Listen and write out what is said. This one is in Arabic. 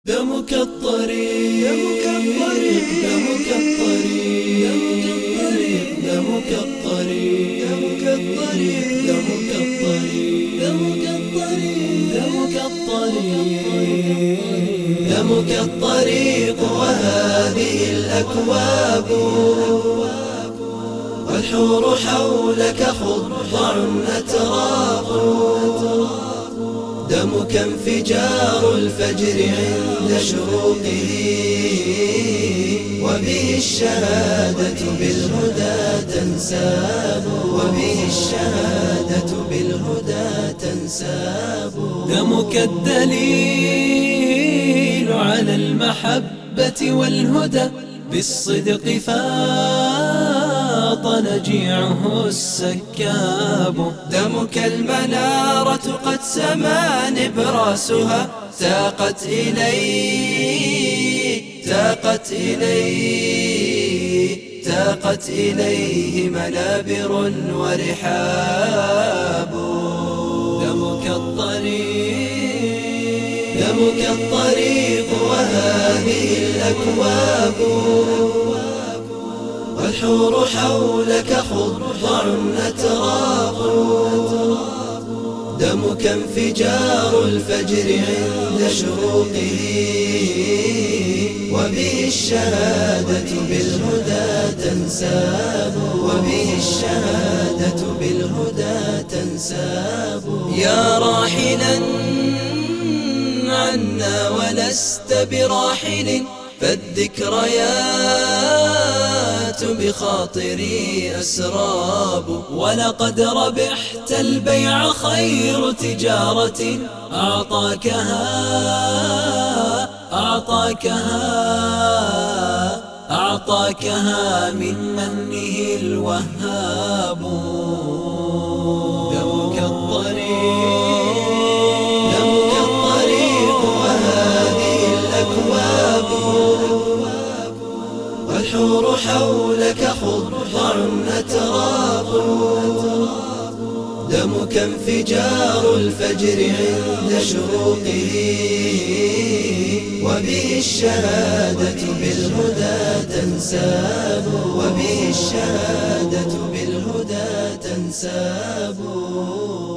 دمك الطريق دمك الطريق دمك الطريق دمك الطريق دمك الطريق دمك الطريق دمك الطريق وهذه الأكواب والحور حولك خضع أتراب دمك انفجار الفجر عند شروقه وبه الشهادة بالهدى تنساب وبه الشهادة بالهدى تنساب دمك الدليل على المحبة والهدى بالصدق فاض نجيعه السكاب دمك المنارة قد سما نبراسها تاقت إليه منابر ورحاب دمك الطريق وهذه الأكواب والحور حولك خضع أتراب دمك انفجار الفجر عند شروقه وبه الشهادة بالهدى تنساب وبه الشهادة بالهدى تنساب يا راحلا عنا ولست براحل فالذكريات بخاطري أسراب ولقد ربحت البيع خير تجارة أعطاكها من منه الوهاب دمك الطريق وهذه الأكواب والحور حولك خضع أتراب دمك انفجار الفجر عند شروقه وبه الشهادة بالهدى تنساب وبه الشهادة بالهدى تنساب